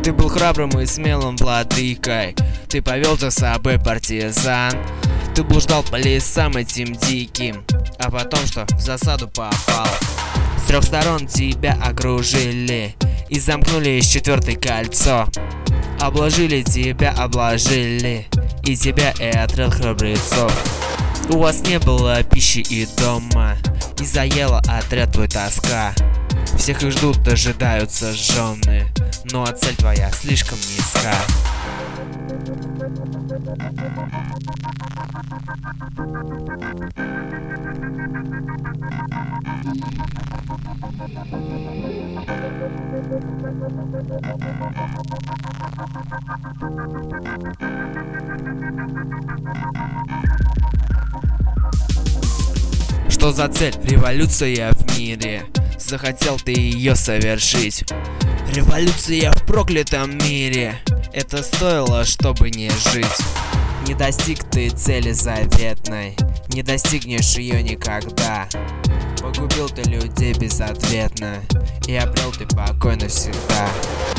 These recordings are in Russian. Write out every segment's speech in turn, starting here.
Ты был храбрым и смелым владыкой, ты повел за собой партизан. Ты блуждал по лесам этим диким, а потом что, в засаду попал. С трех сторон тебя окружили и замкнули с четвертой кольцо. Обложили тебя, обложили и тебя, и отряд храбрецов. У вас не было пищи и дома, и заела отряд твой тоска. Всех их ждут, дожидаются жены, но цель твоя слишком низка. Что за цель? Революция в мире. Захотел ты ее совершить. Революция в проклятом мире. Это стоило, чтобы не жить. Не достиг ты цели заветной, не достигнешь ее никогда. Погубил ты людей безответно, и обрел ты покой навсегда.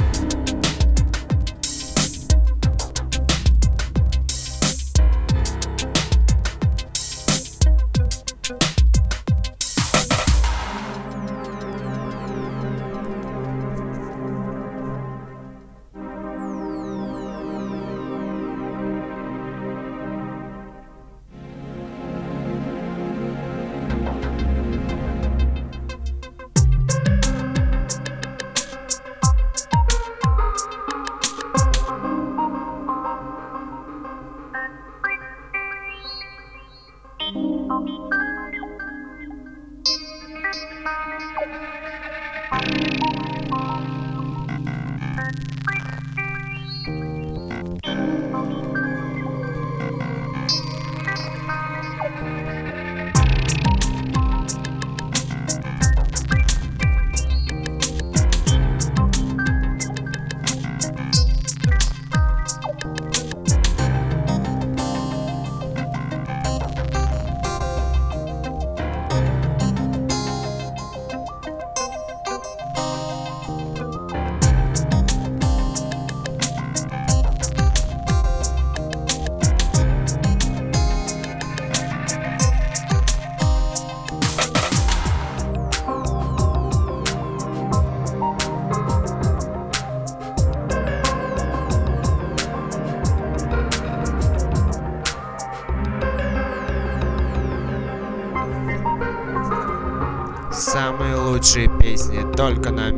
Самые лучшие песни только на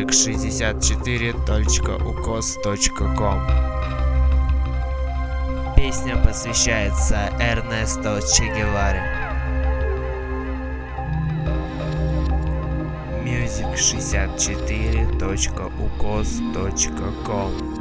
music64.ukos.com. Песня посвящается Эрнесту Че Геваре. music64.ukos.com